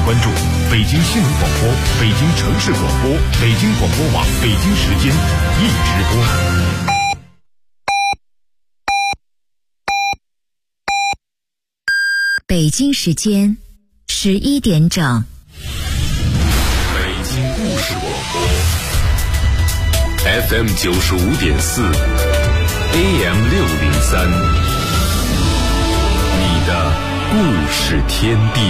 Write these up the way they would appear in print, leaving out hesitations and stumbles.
关注北京新闻广播、北京城市广播、北京广播网北京时间易直播。 北京时间11点整。 北京故事广播 FM 95.4 AM 603，你的故事天地。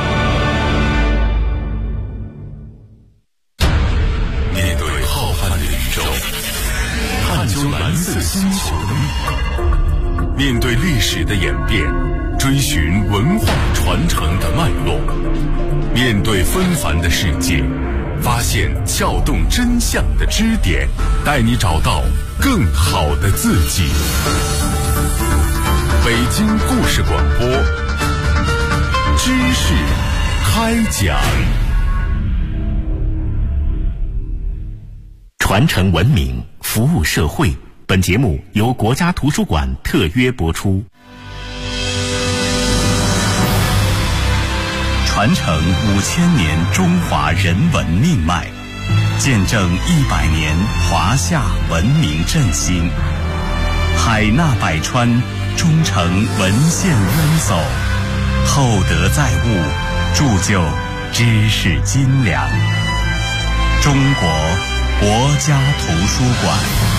面对浩瀚的宇宙，探究蓝色星球的密码，面对历史的演变，追寻文化传承的脉络，面对纷繁的世界，发现撬动真相的支点，带你找到更好的自己。北京故事广播，知识开讲。传承文明，服务社会。本节目由国家图书馆特约播出。传承5000年中华人文命脉，见证100年华夏文明振兴。海纳百川，忠诚文献优走，厚德载物，铸就知识精良。中国国家图书馆。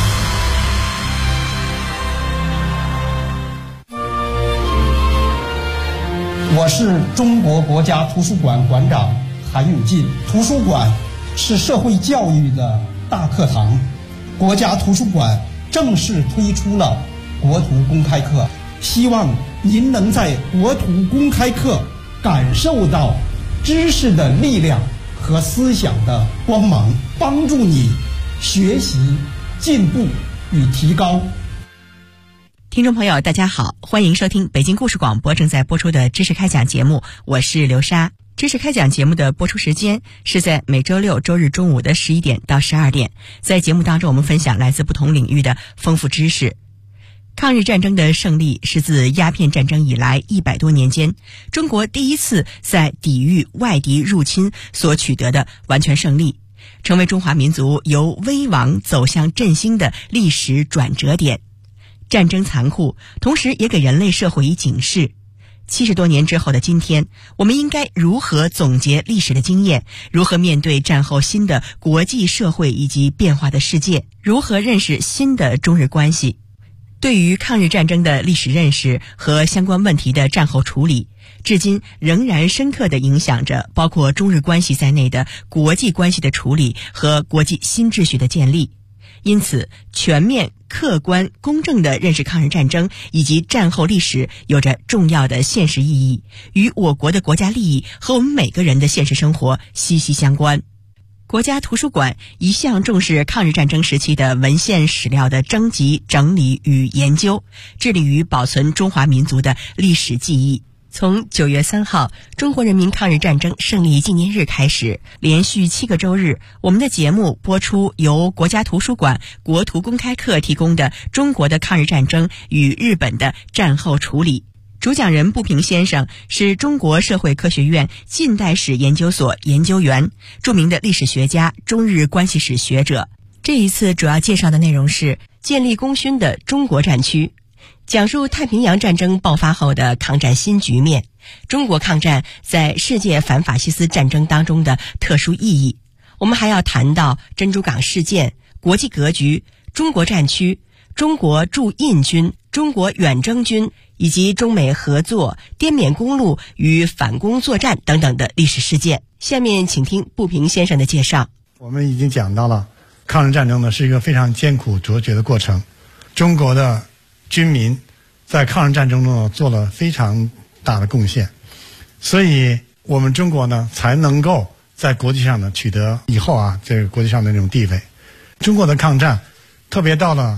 我是中国国家图书馆馆长韩永进。图书馆是社会教育的大课堂，国家图书馆正式推出了国图公开课，希望您能在国图公开课感受到知识的力量和思想的光芒，帮助你学习、进步与提高。 听众朋友大家好，欢迎收听北京故事广播正在播出的知识开讲节目，我是刘莎。知识开讲节目的播出时间是在每周六周日中午的11点到12点，在节目当中我们分享来自不同领域的丰富知识。抗日战争的胜利是自鸦片战争以来100多年间，中国第一次在抵御外敌入侵所取得的完全胜利，成为中华民族由危亡走向振兴的历史转折点。战争残酷，同时也给人类社会以警示。70多年之后的今天，我们应该如何总结历史的经验？如何面对战后新的国际社会以及变化的世界？如何认识新的中日关系？对于抗日战争的历史认识和相关问题的战后处理，至今仍然深刻地影响着包括中日关系在内的国际关系的处理和国际新秩序的建立。因此，全面、客观、公正地认识抗日战争以及战后历史有着重要的现实意义，与我国的国家利益和我们每个人的现实生活息息相关。国家图书馆一向重视抗日战争时期的文献史料的征集、整理与研究，致力于保存中华民族的历史记忆。从9月3号中国人民抗日战争胜利纪念日开始，连续7个周日，我们的节目播出由国家图书馆国图公开课提供的《中国的抗日战争与日本的战后处理》。主讲人步平先生是中国社会科学院近代史研究所研究员，著名的历史学家、中日关系史学者。这一次主要介绍的内容是建立功勋的中国战区，讲述太平洋战争爆发后的抗战新局面，中国抗战在世界反法西斯战争当中的特殊意义。我们还要谈到珍珠港事件、国际格局、中国战区、中国驻印军、中国远征军以及中美合作、滇缅公路与反攻作战等等的历史事件。下面请听步平先生的介绍。 我们已经讲到了抗日战争呢是一个非常艰苦卓绝的过程，中国的军民在抗日战争中做了非常大的贡献，所以我们中国呢才能够在国际上呢取得以后这个国际上的那种地位。中国的抗战特别到了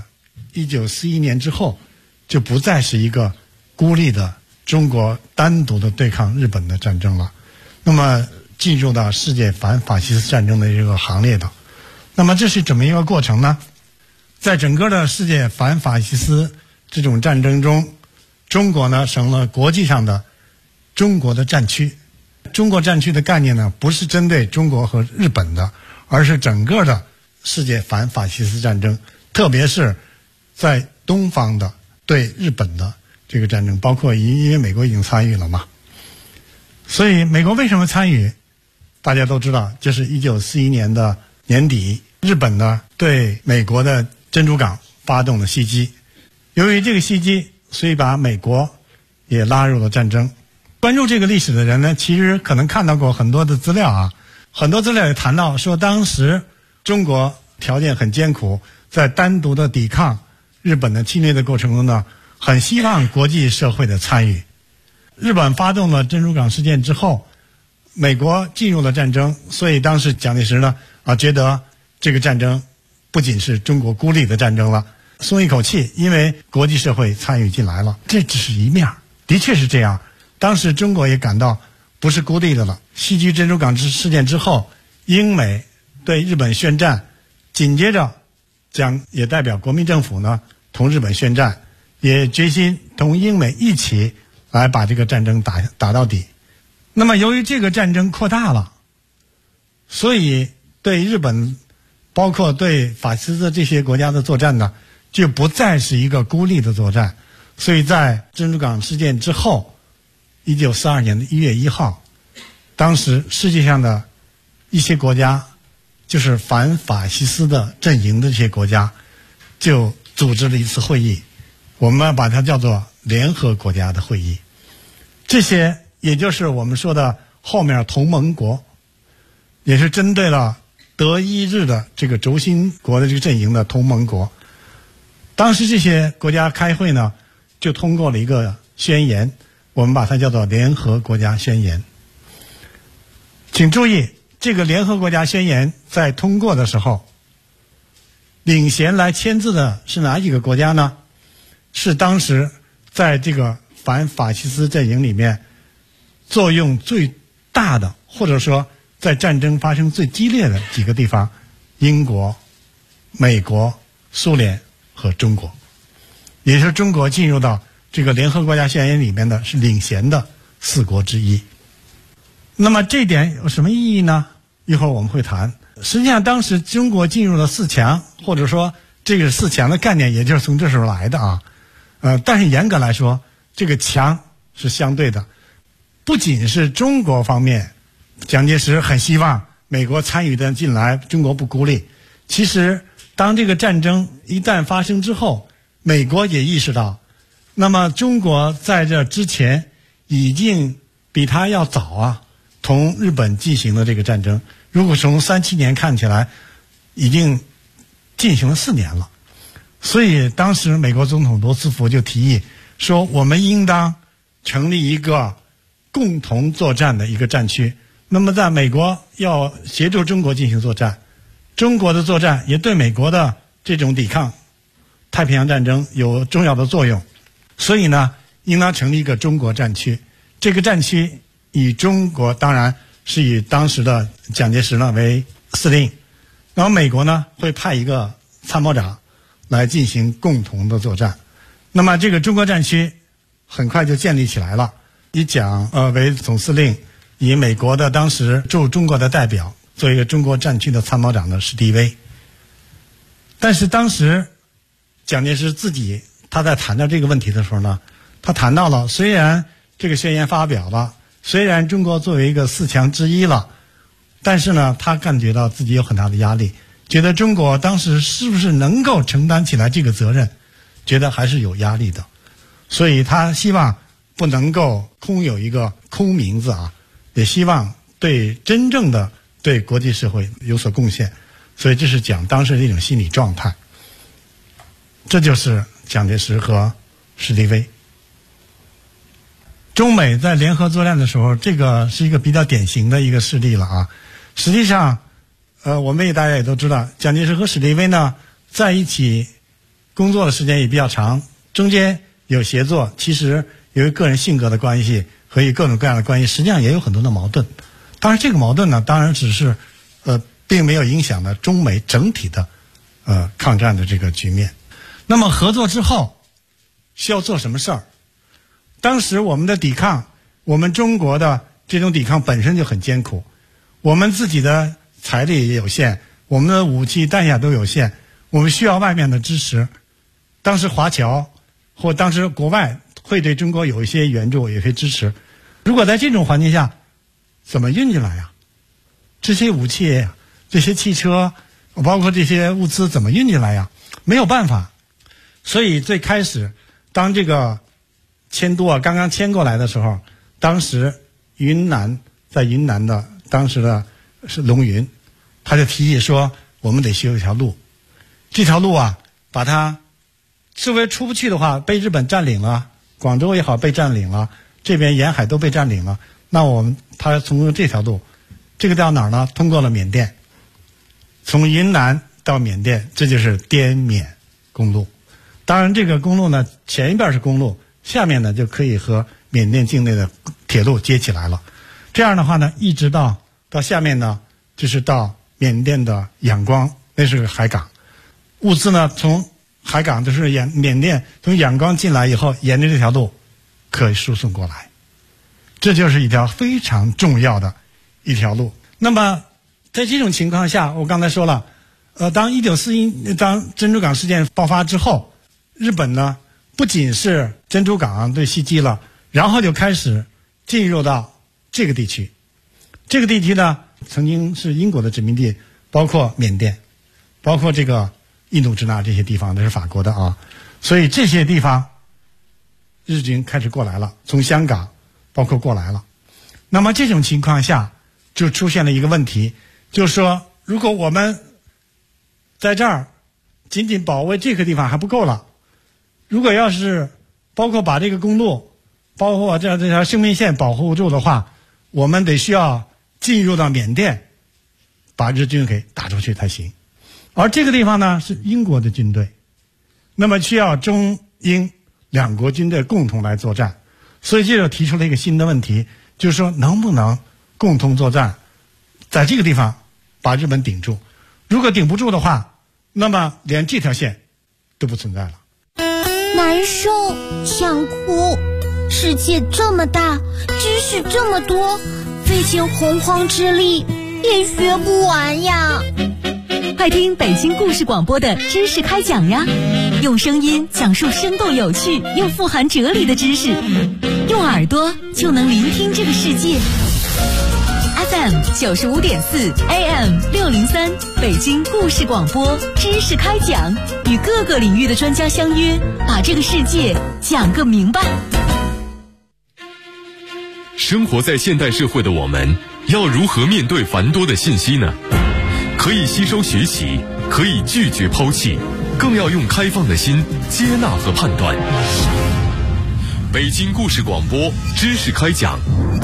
1941年之后，就不再是一个孤立的中国单独的对抗日本的战争了，那么进入到世界反法西斯战争的这个行列的。那么这是怎么一个过程呢？在整个的世界反法西斯这种战争中，中国呢成了国际上的中国的战区， 中国战区的概念呢，不是针对中国和日本的，而是整个的世界反法西斯战争，特别是在东方的对日本的这个战争，包括因为美国已经参与了嘛。所以美国为什么参与，大家都知道，就是1941年的年底，日本呢对美国的珍珠港发动了袭击。由于这个袭击，所以把美国也拉入了战争。关注这个历史的人呢，其实可能看到过很多的资料啊，很多资料也谈到说，当时中国条件很艰苦，在单独的抵抗日本的侵略的过程中呢，很希望国际社会的参与。日本发动了珍珠港事件之后，美国进入了战争，所以当时蒋介石呢觉得这个战争不仅是中国孤立的战争了，松一口气，因为国际社会参与进来了。这只是一面，的确是这样。当时中国也感到不是孤立的了。西居珍珠港事件之后，英美对日本宣战，紧接着蒋也代表国民政府呢同日本宣战，也决心同英美一起来把这个战争打到底。那么由于这个战争扩大了，所以对日本包括对法西斯这些国家的作战呢，就不再是一个孤立的作战。所以在珍珠港事件之后，1942年的1月1号，当时世界上的一些国家，就是反法西斯的阵营的这些国家，就组织了一次会议，我们把它叫做联合国家的会议。这些也就是我们说的后面同盟国，也是针对了德意日的这个轴心国的这个阵营的同盟国。当时这些国家开会呢，就通过了一个宣言，我们把它叫做联合国家宣言。请注意，这个联合国家宣言在通过的时候，领衔来签字的是哪几个国家呢？是当时在这个反法西斯阵营里面作用最大的，或者说在战争发生最激烈的几个地方：英国、美国、苏联和中国。也就是中国进入到这个联合国家宣言里面的是领衔的4国之一。那么这点有什么意义呢？一会儿我们会谈。实际上当时中国进入了4强，或者说这个4强的概念也就是从这时候来的啊。但是严格来说，这个强是相对的。不仅是中国方面，蒋介石很希望美国参与的进来，中国不孤立。其实当这个战争一旦发生之后，美国也意识到，那么中国在这之前已经比他要早啊，同日本进行了这个战争。如果从37年看起来，已经进行了4年了。所以当时美国总统罗斯福就提议说，我们应当成立一个共同作战的一个战区。那么在美国要协助中国进行作战，中国的作战也对美国的这种抵抗太平洋战争有重要的作用。所以呢，应当成立一个中国战区。这个战区以中国当然是以当时的蒋介石呢为司令，然后美国呢会派一个参谋长来进行共同的作战。那么这个中国战区很快就建立起来了，以蒋为总司令，以美国的当时驻中国的代表做一个中国战区的参谋长的史迪威。但是当时蒋介石自己他在谈到这个问题的时候呢，他谈到了虽然这个宣言发表了，虽然中国作为一个4强之一了，但是呢他感觉到自己有很大的压力，觉得中国当时是不是能够承担起来这个责任，觉得还是有压力的。所以他希望不能够空有一个空名字啊，也希望真正的对国际社会有所贡献。所以这是讲当时的一种心理状态。这就是蒋介石和史迪威。中美在联合作战的时候，这个是一个比较典型的一个事例了啊。实际上我们大家也都知道，蒋介石和史迪威呢在一起工作的时间也比较长，中间有协作，其实由于个人性格的关系和以各种各样的关系，实际上也有很多的矛盾。当然这个矛盾呢，当然只是并没有影响了中美整体的抗战的这个局面。那么合作之后需要做什么事儿？当时我们的抵抗，我们中国的这种抵抗本身就很艰苦，我们自己的财力也有限，我们的武器弹药都有限，我们需要外面的支持。当时华侨或当时国外会对中国有一些援助，有一些支持。如果在这种环境下，怎么运进来呀？这些武器、这些汽车，包括这些物资怎么运进来呀？没有办法。所以最开始，当这个迁都刚刚迁过来的时候，当时在云南的当时的是龙云，他就提议说，我们得修一条路。这条路把它周围出不去的话，被日本占领了，广州也好被占领了，这边沿海都被占领了。那他从这条路，这个到哪儿呢？通过了缅甸，从云南到缅甸，这就是滇缅公路。当然，这个公路呢，前一边是公路，下面呢就可以和缅甸境内的铁路接起来了。这样的话呢，一直到下面呢，就是到缅甸的仰光，那是海港。物资呢，从海港就是缅甸从仰光进来以后，沿着这条路可以输送过来。这就是一条非常重要的一条路。那么在这种情况下，我刚才说了，当珍珠港事件爆发之后，日本呢不仅是珍珠港对袭击了，然后就开始进入到这个地区。这个地区呢曾经是英国的殖民地，包括缅甸，包括这个印度支那这些地方，那是法国的所以这些地方日军开始过来了，从香港包括过来了。那么这种情况下就出现了一个问题，就是说如果我们在这儿仅仅保卫这个地方还不够了，如果要是包括把这个公路包括这条生命线保护住的话，我们得需要进入到缅甸，把日军给打出去才行。而这个地方呢是英国的军队，那么需要中英两国军队共同来作战。所以这就提出了一个新的问题，就是说能不能共同作战，在这个地方把日本顶住。如果顶不住的话，那么连这条线都不存在了。 难受，想哭。世界这么大，知识这么多，费尽洪荒之力也学不完呀。 快听北京故事广播的知识开讲呀，用声音讲述生动有趣又富含哲理的知识，用耳朵就能聆听这个世界。FM 95.4 AM 603，北京故事广播知识开讲，与各个领域的专家相约，把这个世界讲个明白。 生活在现代社会的我们，要如何面对繁多的信息呢？可以吸收学习，可以拒绝抛弃，更要用开放的心接纳和判断。北京故事广播知识开讲，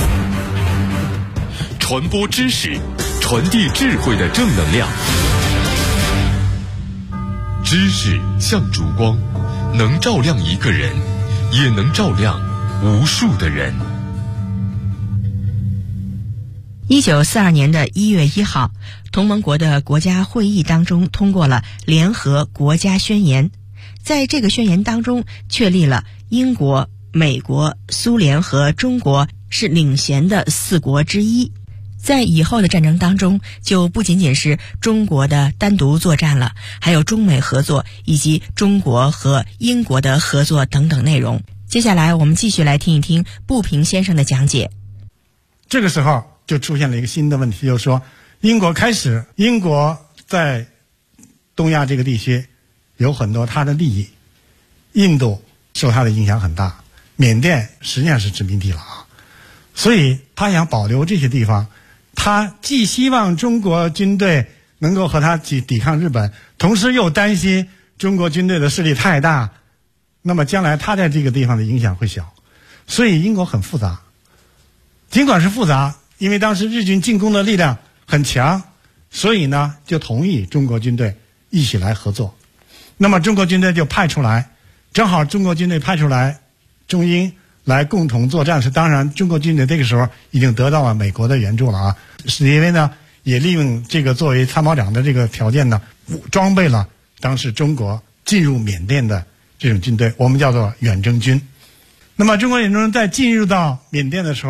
传播知识，传递智慧的正能量。知识像烛光，能照亮一个人，也能照亮无数的人。 1942年的1月1号，同盟国的国家会议当中通过了联合国家宣言。在这个宣言当中，确立了英国、美国、苏联和中国是领衔的4国之一。在以后的战争当中，就不仅仅是中国的单独作战了，还有中美合作以及中国和英国的合作等等内容。接下来我们继续来听一听步平先生的讲解。 这个时候就出现了一个新的问题，就是说英国在东亚这个地区有很多它的利益，印度受它的影响很大，缅甸实际上是殖民地了所以他想保留这些地方，他既希望中国军队能够和他抵抗日本，同时又担心中国军队的势力太大，那么将来他在这个地方的影响会小。所以英国很复杂，尽管是复杂，因为当时日军进攻的力量很强，所以呢就同意中国军队一起来合作。那么中国军队就派出来，正好中国军队派出来，中英来共同作战。是当然中国军队这个时候已经得到了美国的援助了史迪威呢也利用这个作为参谋长的这个条件呢，装备了当时中国进入缅甸的这种军队，我们叫做远征军。那么中国远征军在进入到缅甸的时候，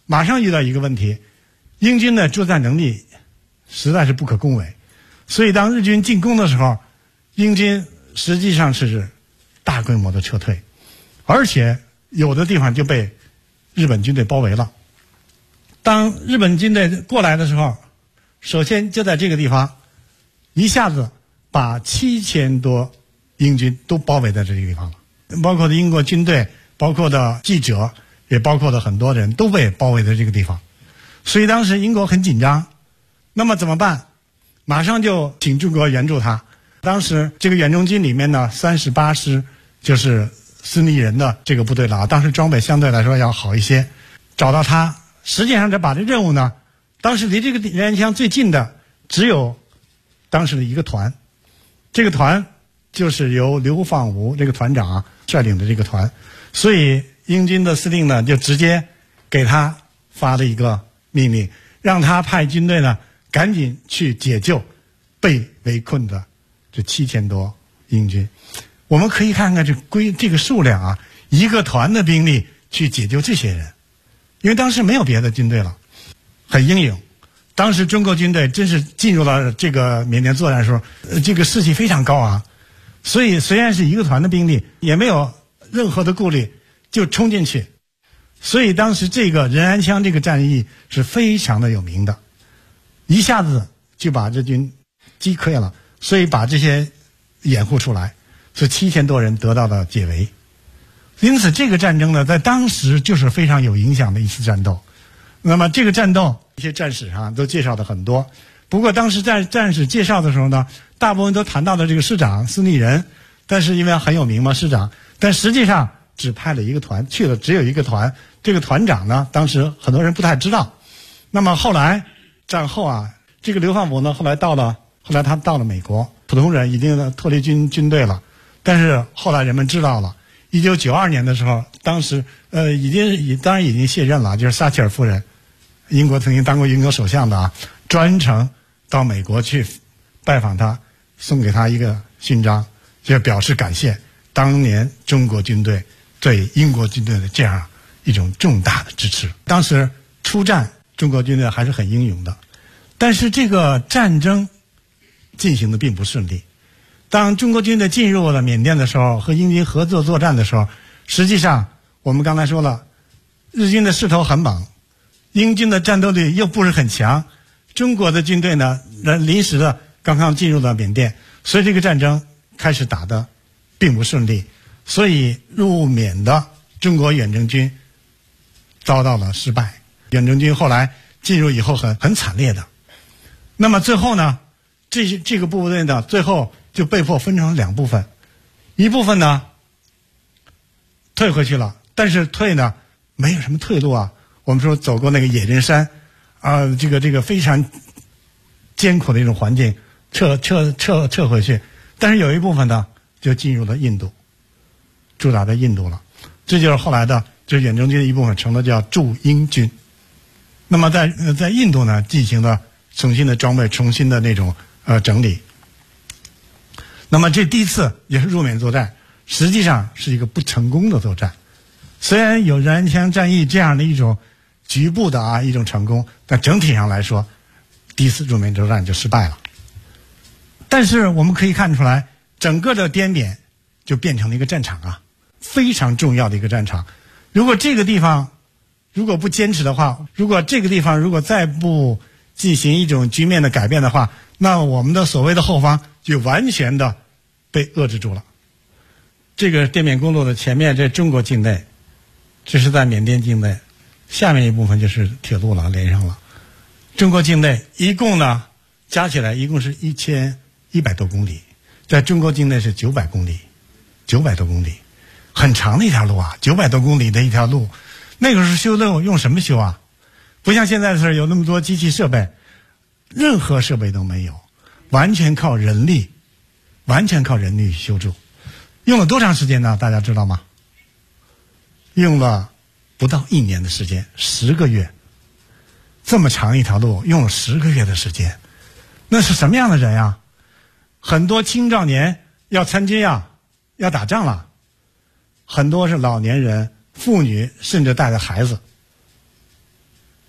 马上遇到一个问题，英军的作战能力实在是不可恭维，所以当日军进攻的时候，英军实际上是大规模的撤退，而且有的地方就被日本军队包围了。当日本军队过来的时候，首先就在这个地方一下子把7000多英军都包围在这个地方了，包括的英国军队，包括的记者，也包括的很多人都被包围在这个地方。所以当时英国很紧张，那么怎么办？马上就请中国援助他。当时这个远征军里面呢，38师就是斯尼人的这个部队了，当时装备相对来说要好一些，找到他。实际上，这把这任务呢，当时离这个人安乡最近的只有当时的一个团，这个团就是由刘放吾这个团长率领的这个团，所以英军的司令呢就直接给他发了一个命令，让他派军队呢赶紧去解救被围困的这7000多英军。我们可以看看这个数量啊，一个团的兵力去解救这些人。因为当时没有别的军队了，很英勇。当时中国军队真是进入了这个缅甸作战的时候，这个士气非常高昂，所以虽然是一个团的兵力，也没有任何的顾虑，就冲进去。所以当时这个仁安羌这个战役是非常的有名的，一下子就把日军击溃了，所以把这些掩护出来，所以7000多人得到了解围。因此这个战争呢，在当时就是非常有影响的一次战斗。那么这个战斗一些战史上都介绍的很多，不过当时战史介绍的时候呢，大部分都谈到了这个师长斯尼人，但是因为很有名嘛，师长，但实际上只派了一个团去了，只有一个团，这个团长呢当时很多人不太知道。那么后来战后这个刘放吾呢后来他到了美国，普通人已经脱离军队了，但是后来人们知道了，1992年的时候，当时当然已经卸任了，就是撒切尔夫人，英国曾经当过英国首相的专程到美国去拜访他，送给他一个勋章，就表示感谢当年中国军队对英国军队的这样一种重大的支持。当时出战，中国军队还是很英勇的，但是这个战争进行的并不顺利。当中国军队进入了缅甸的时候，和英军合作作战的时候，实际上我们刚才说了，日军的势头很猛，英军的战斗力又不是很强，中国的军队呢临时的刚刚进入了缅甸，所以这个战争开始打得并不顺利，所以入缅的中国远征军遭到了失败，远征军后来进入以后很惨烈的。那么最后呢，这个部队呢最后就被迫分成2部分，一部分呢退回去了，但是退呢没有什么退路我们说走过那个野人山这个非常艰苦的一种环境，撤回去。但是有一部分呢就进入了印度，驻扎在印度了。这就是后来的这远征军的一部分成了叫驻英军。那么在印度呢进行了重新的装备，重新的那种整理。那么这第一次也是入缅作战，实际上是一个不成功的作战。虽然有仁安羌战役这样的一种局部的一种成功，但整体上来说，第一次入缅作战就失败了。但是我们可以看出来，整个的滇缅就变成了一个战场非常重要的一个战场。如果这个地方如果不坚持的话，如果这个地方如果再不进行一种局面的改变的话，那我们的所谓的后方就完全的被遏制住了。这个滇缅公路的前面这中国境内，这是在缅甸境内，下面一部分就是铁路了，连上了。中国境内一共呢加起来一共是1100多公里，在中国境内是900公里，900多公里，很长的一条路900多公里的一条路。那个时候修路用什么修不像现在的时候有那么多机器设备，任何设备都没有，完全靠人力修筑。用了多长时间呢？大家知道吗？用了不到1年的时间，10个月。这么长一条路用了10个月的时间，那是什么样的人很多青少年要参军要打仗了，很多是老年人、妇女，甚至带着孩子。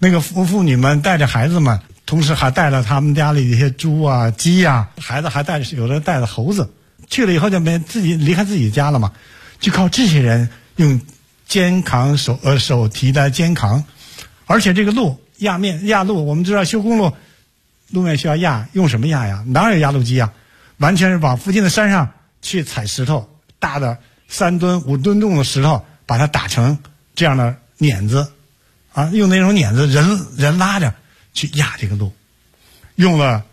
那个妇女们带着孩子们，同时还带了他们家里的一些猪啊、鸡啊，孩子还带着，有的带着猴子，去了以后就没自己离开自己家了嘛，就靠这些人用肩扛手提的肩扛，而且这个路压路，我们知道修公路路面需要压，用什么压呀？哪有压路机啊？完全是往附近的山上去采石头，大的3吨、5吨重的石头，把它打成这样的碾子，啊，用那种碾子人拉着去压这个路，用了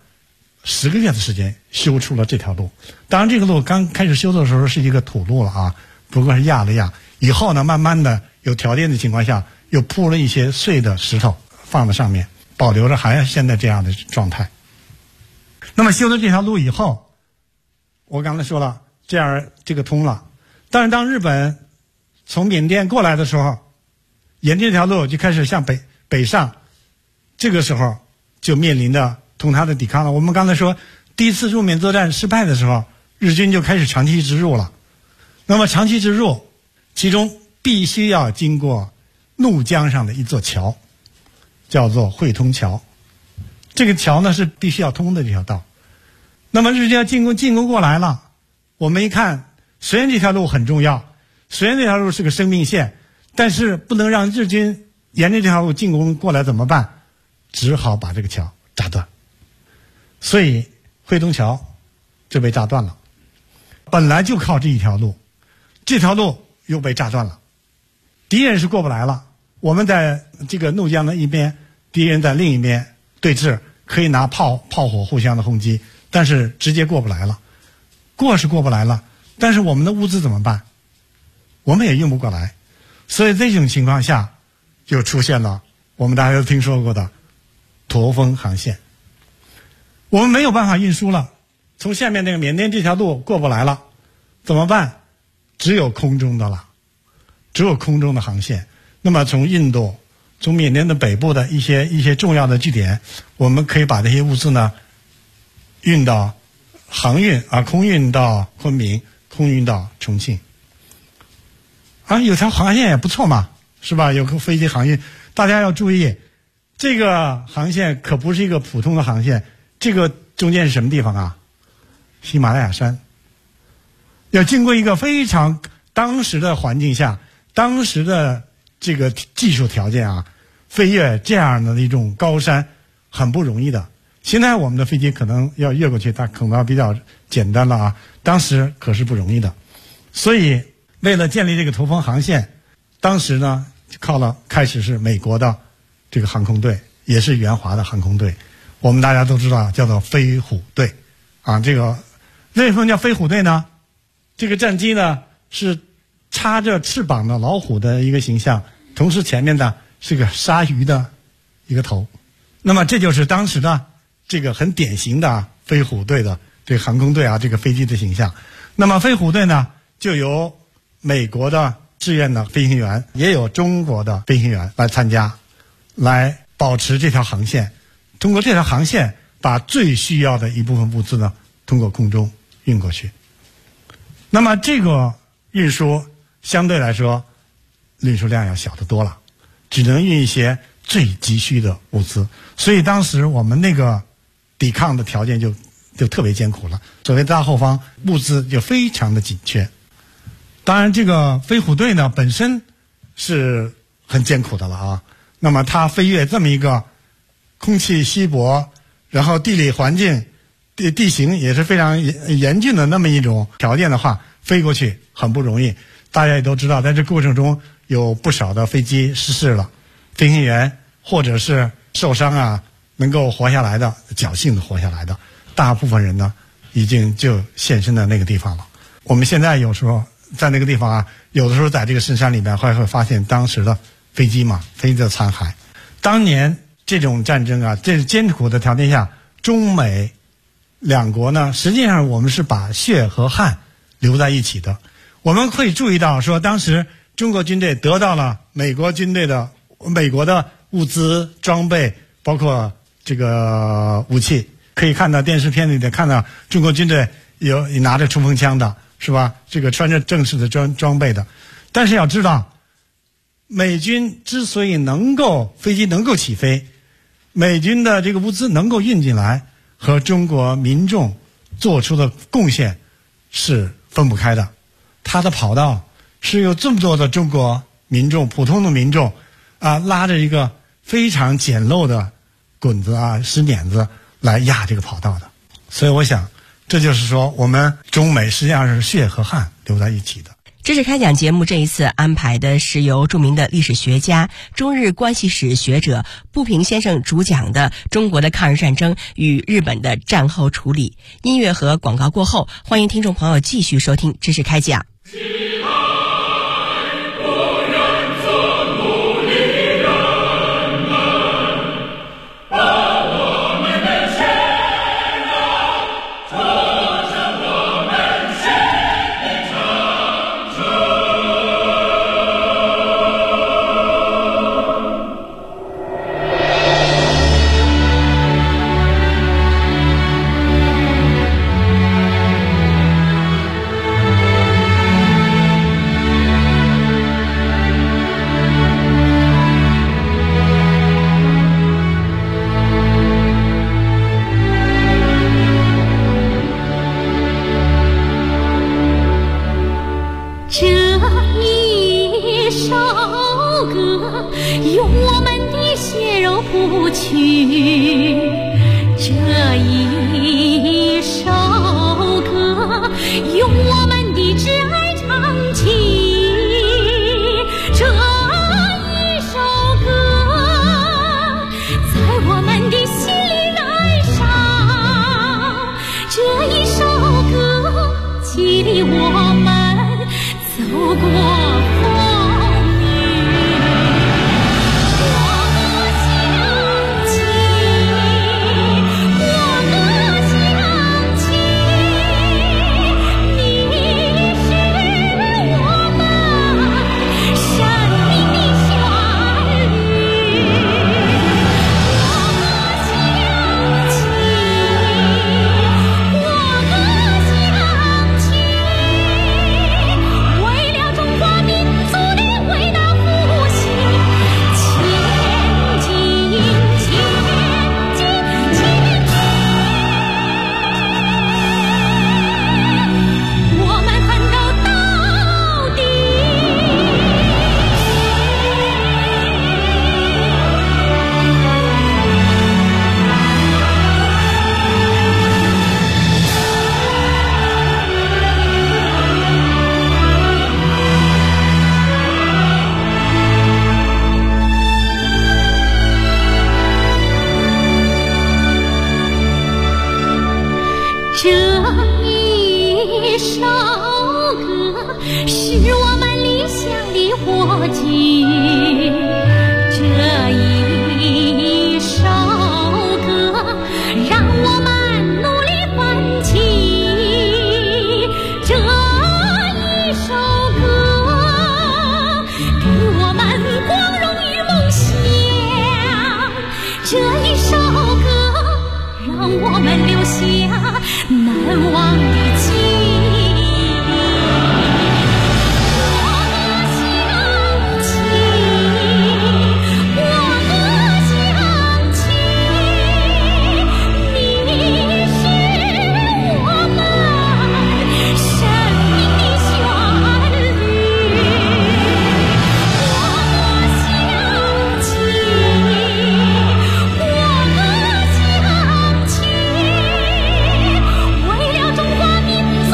10个月的时间修出了这条路。当然，这个路刚开始修的时候是一个土路了啊，不过是压了压。以后呢，慢慢的有条件的情况下，又铺了一些碎的石头放在上面，保留着还是现在这样的状态。那么修了这条路以后，我刚才说了，这个通了。但是当日本从缅甸过来的时候，沿这条路就开始向北上，这个时候就面临着同他的抵抗了。我们刚才说，第一次入缅作战失败的时候，日军就开始长期直入了。那么长期直入，其中必须要经过怒江上的一座桥，叫做汇通桥。这个桥呢是必须要通的这条道。那么日军要进攻过来了，我们一看，虽然这条路很重要，虽然这条路是个生命线，但是不能让日军沿着这条路进攻过来怎么办？只好把这个桥炸断。所以汇通桥就被炸断了。本来就靠这一条路，这条路又被炸断了，敌人是过不来了。我们在这个怒江的一边，敌人在另一边对峙，可以拿炮火互相的轰击，但是直接过不来了。过是过不来了，但是我们的物资怎么办？我们也运不过来。所以这种情况下，就出现了我们大家都听说过的驼峰航线。我们没有办法运输了，从下面那个缅甸这条路过不来了，怎么办？只有空中的了，只有空中的航线。那么从印度，从缅甸的北部的一些重要的据点，我们可以把这些物资呢运到航运啊，空运到昆明，空运到重庆。啊，有条航线也不错嘛，是吧？有个飞机航运，大家要注意，这个航线可不是一个普通的航线，这个中间是什么地方啊？喜马拉雅山。要经过一个非常当时的环境下，当时的这个技术条件啊，飞越这样的一种高山很不容易的。现在我们的飞机可能要越过去，它可能比较简单了啊，当时可是不容易的。所以为了建立这个驼峰航线，当时呢开始是美国的这个航空队，也是援华的航空队，我们大家都知道叫做飞虎队啊。这个为什么叫飞虎队呢？这个战机呢是插着翅膀的老虎的一个形象，同时前面呢是个鲨鱼的一个头。那么这就是当时的这个很典型的飞虎队的这个航空队啊，这个飞机的形象。那么飞虎队呢就由美国的志愿的飞行员，也有中国的飞行员来参加，来保持这条航线。通过这条航线，把最需要的一部分物资呢通过空中运过去。那么这个运输相对来说运输量要小得多了，只能运一些最急需的物资。所以当时我们那个抵抗的条件就特别艰苦了，所谓大后方物资就非常的紧缺。当然这个飞虎队呢本身是很艰苦的了啊。那么它飞越这么一个空气稀薄，然后地理环境地形也是非常严峻的那么一种条件的话，飞过去很不容易。大家也都知道，在这过程中有不少的飞机失事了，飞行员或者是受伤啊，能够活下来的，侥幸的活下来的，大部分人呢已经就现身在那个地方了。我们现在有时候在那个地方啊，有的时候在这个深山里面会发现当时的飞机的残骸。当年这种战争啊，这艰苦的条件下，中美两国呢，实际上我们是把血和汗留在一起的。我们会注意到说，当时中国军队得到了美国的物资装备，包括这个武器，可以看到电视片里的看到中国军队有拿着冲锋枪的，是吧？这个穿着正式的装备的。但是要知道， 美军之所以飞机能够起飞，美军的这个物资能够运进来，和中国民众做出的贡献是分不开的。它的跑道是有这么多的中国民众，普通的民众拉着一个非常简陋的滚子石碾子来压这个跑道的。所以我想，这就是说我们中美实际上是血和汗流在一起的。 知识开讲节目这一次安排的是由著名的历史学家、中日关系史学者步平先生主讲的中国的抗日战争与日本的战后处理。音乐和广告过后，欢迎听众朋友继续收听知识开讲。 为了中华民族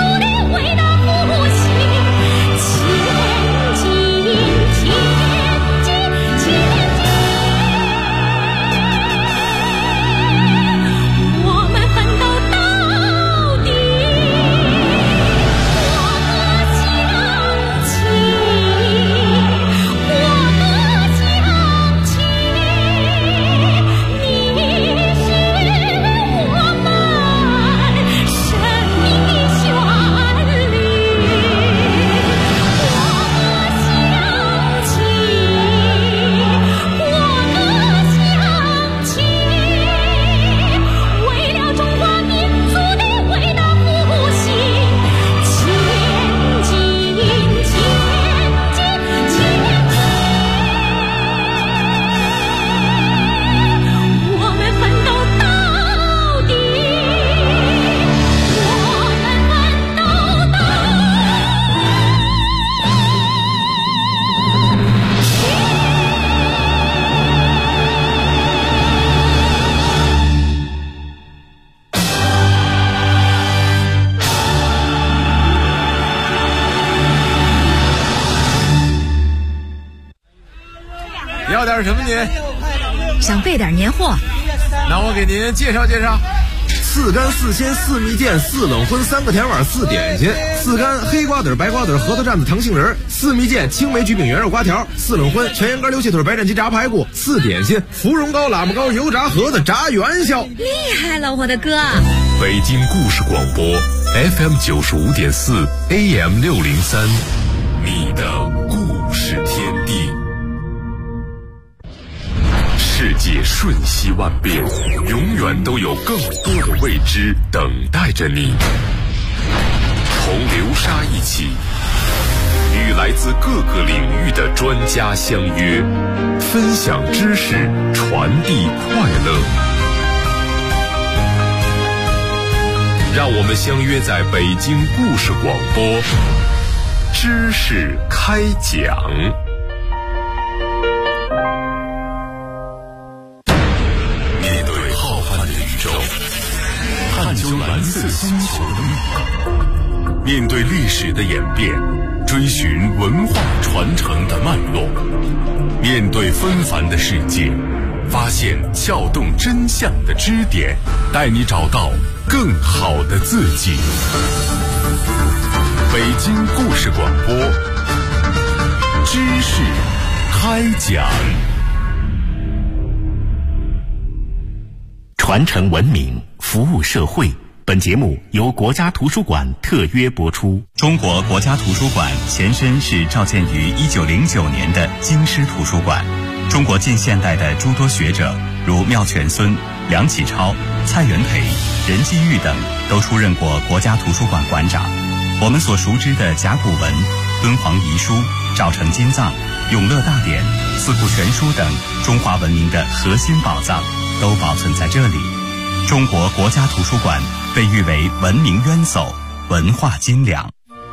要点什么您？ 想备点年货。 那我给您介绍介绍。4干4鲜4蜜饯4冷荤3个甜碗4点心，4干黑瓜子白瓜子核桃蘸子糖杏仁，4蜜饯青梅焗饼圆肉瓜条，4冷荤全羊肝溜蟹腿白斩鸡炸排骨，4点心芙蓉糕喇叭糕油炸盒子炸元宵。 厉害了，我的哥！ 北京故事广播 FM 95.4 AM 603，你的故事天地。世界瞬息万变，永远都有更多的未知等待着你。同流沙一起，与来自各个领域的专家相约，分享知识，传递快乐。让我们相约在北京故事广播，知识开讲。面对浩瀚的宇宙，探究蓝色星球的密码，面对历史的演变，追寻文化传承的脉络，面对纷繁的世界，发现撬动真相的支点，带你找到更好的自己。北京故事广播，知识开讲。 传承文明，服务社会。本节目由国家图书馆特约播出。中国国家图书馆前身是召建于1909年的京师图书馆。中国近现代的诸多学者，如妙泉孙、梁启超、蔡元培、任继玉等，都出任过国家图书馆馆长。我们所熟知的甲骨文、敦煌遗书、赵城金藏、永乐大典、四库全书等中华文明的核心宝藏，都保存在这里。中国国家图书馆被誉为文明渊薮、文化金粮。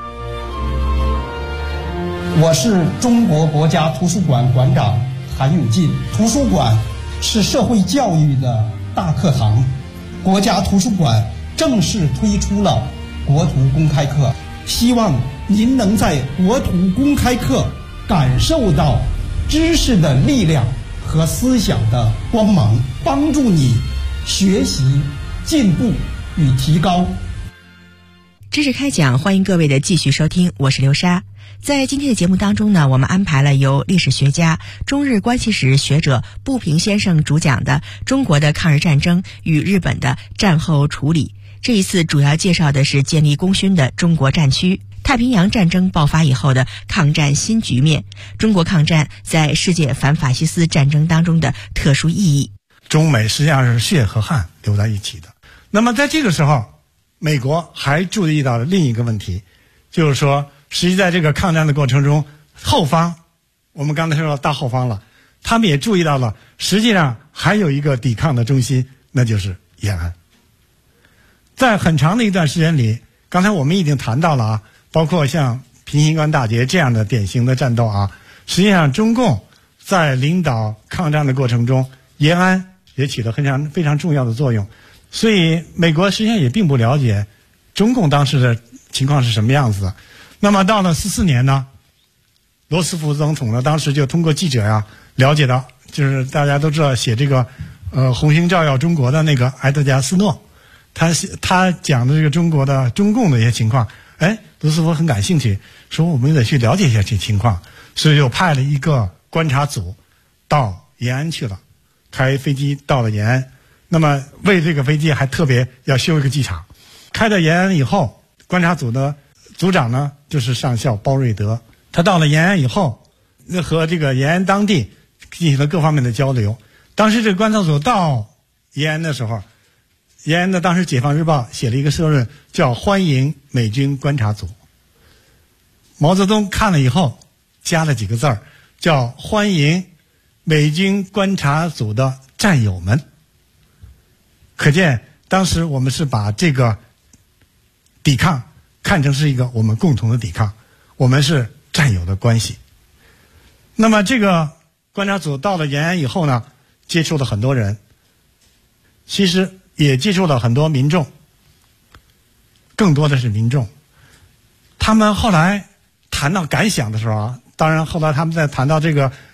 我是中国国家图书馆馆长韩永进。图书馆是社会教育的大课堂，国家图书馆正式推出了国图公开课，希望您能在国图公开课感受到知识的力量和思想的光芒，帮助你学习、进步与提高。 知识开讲，欢迎各位的继续收听，我是刘莎。在今天的节目当中呢，我们安排了由历史学家、中日关系史学者步平先生主讲的中国的抗日战争与日本的战后处理。这一次主要介绍的是建立功勋的中国战区，太平洋战争爆发以后的抗战新局面，中国抗战在世界反法西斯战争当中的特殊意义。 中美实际上是血和汗流在一起的。那么在这个时候，美国还注意到了另一个问题，就是说实际在这个抗战的过程中，后方我们刚才说到大后方了，他们也注意到了实际上还有一个抵抗的中心，那就是延安。在很长的一段时间里，刚才我们已经谈到了啊，包括像平型关大捷这样的典型的战斗啊，实际上中共在领导抗战的过程中，延安也起了非常重要的作用。所以美国实际上也并不了解中共当时的情况是什么样子的。那么到了14年呢，罗斯福总统呢当时就通过记者呀了解到，就是大家都知道写这个红星照耀中国的那个埃德加斯诺，他讲的这个中国的中共的一些情况，罗斯福很感兴趣，说我们得去了解一下这情况，所以就派了一个观察组到延安去了，开飞机到了延安。那么为这个飞机还特别要修一个机场。开到延安以后，观察组的组长呢就是上校包瑞德，他到了延安以后，和这个延安当地进行了各方面的交流。当时这个观察组到延安的时候，延安的当时《解放日报》写了一个社论，叫欢迎美军观察组。毛泽东看了以后加了几个字儿，叫欢迎美军观察组的战友们。可见当时我们是把这个抵抗看成是一个我们共同的抵抗，我们是战友的关系。那么这个观察组到了延安以后呢，接触了很多人，其实也接触了很多民众，更多的是民众。他们后来谈到感想的时候啊，当然后来他们在谈到这个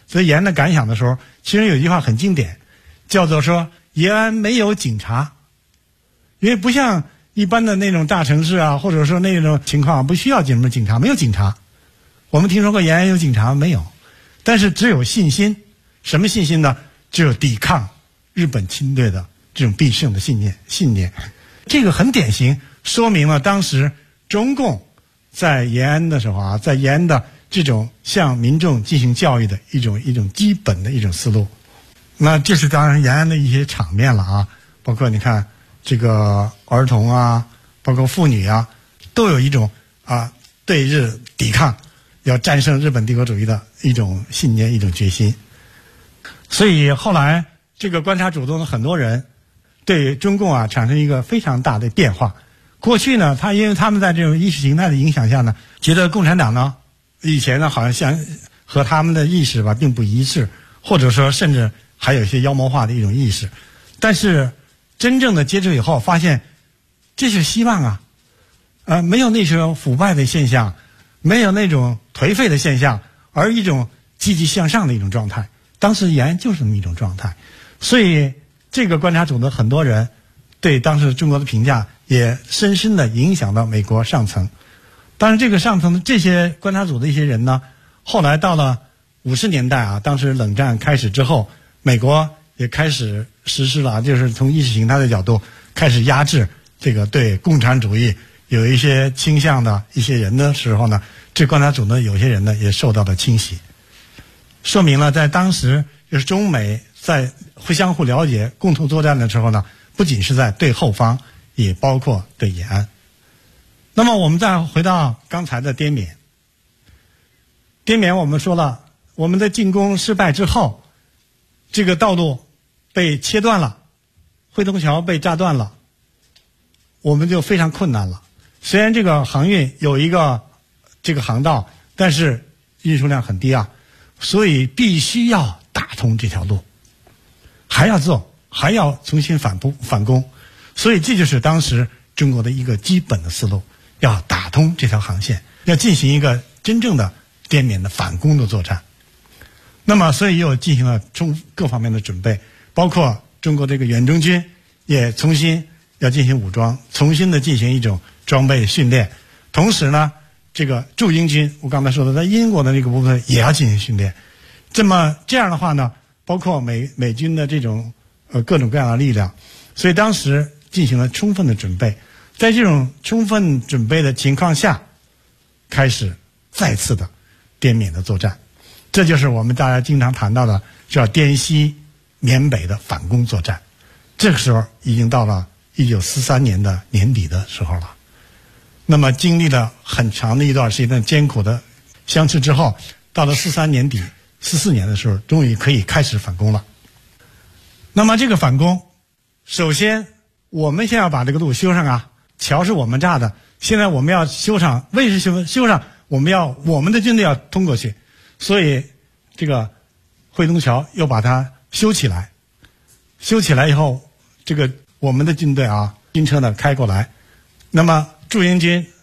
所以延安的感想的时候，其实有一句话很经典，叫做说延安没有警察，因为不像一般的那种大城市啊，或者说那种情况不需要警察，没有警察。我们听说过延安有警察没有？但是只有信心。什么信心呢？只有抵抗日本侵略的这种必胜的信念。这个很典型，说明了当时中共在延安的时候啊，在延安的这种向民众进行教育的一种基本的一种思路。那这是当然延安的一些场面了啊，包括你看这个儿童啊，包括妇女啊，都有一种对日抵抗，要战胜日本帝国主义的一种信念，一种决心。所以后来这个观察主动的很多人对中共产生一个非常大的变化。过去呢，因为他们在这种意识形态的影响下呢，觉得共产党呢以前呢好像和他们的意识并不一致，或者说甚至还有一些妖魔化的一种意识。但是真正的接触以后，发现这是希望没有那种腐败的现象，没有那种颓废的现象，而一种积极向上的一种状态。当时延安就是这么一种状态，所以这个观察组的很多人对当时中国的评价也深深的影响到美国上层。当然这个上层的这些观察组的一些人呢，后来到了50年代当时冷战开始之后，美国也开始实施了，就是从意识形态的角度开始压制这个对共产主义有一些倾向的一些人的时候呢，这观察组呢有些人呢也受到了侵袭。说明了在当时就是中美在相互了解共同作战的时候呢，不仅是在对后方，也包括对延安。那么我们再回到刚才的滇缅我们说了，我们的进攻失败之后，这个道路被切断了，惠东桥被炸断了，我们就非常困难了。虽然这个航运有一个这个航道，但是运输量很低所以必须要打通这条路，还要重新反攻，所以这就是当时中国的一个基本的思路，要打通这条航线，要进行一个真正的滇缅的反攻的作战。那么所以又进行了各方面的准备，包括中国这个远征军也重新要进行武装，重新的进行一种装备训练，同时呢这个驻英军，我刚才说的在英国的那个部分也要进行训练。这样的话呢，包括美军的这种各种各样的力量，所以当时进行了充分的准备。在这种充分准备的情况下，开始再次的滇缅的作战，这就是我们大家经常谈到的叫滇西缅北的反攻作战。这个时候已经到了1943年的年底的时候了。那么经历了很长的一段时间的艰苦的相持之后，到了43年底44年的时候，终于可以开始反攻了。那么这个反攻，首先我们先要把这个路修上桥是我们炸的，现在我们要修上，为什么修上？我们的军队要通过去，所以这个惠东桥又把它修起来。修起来以后，这个我们的军队军车呢开过来，那么驻英军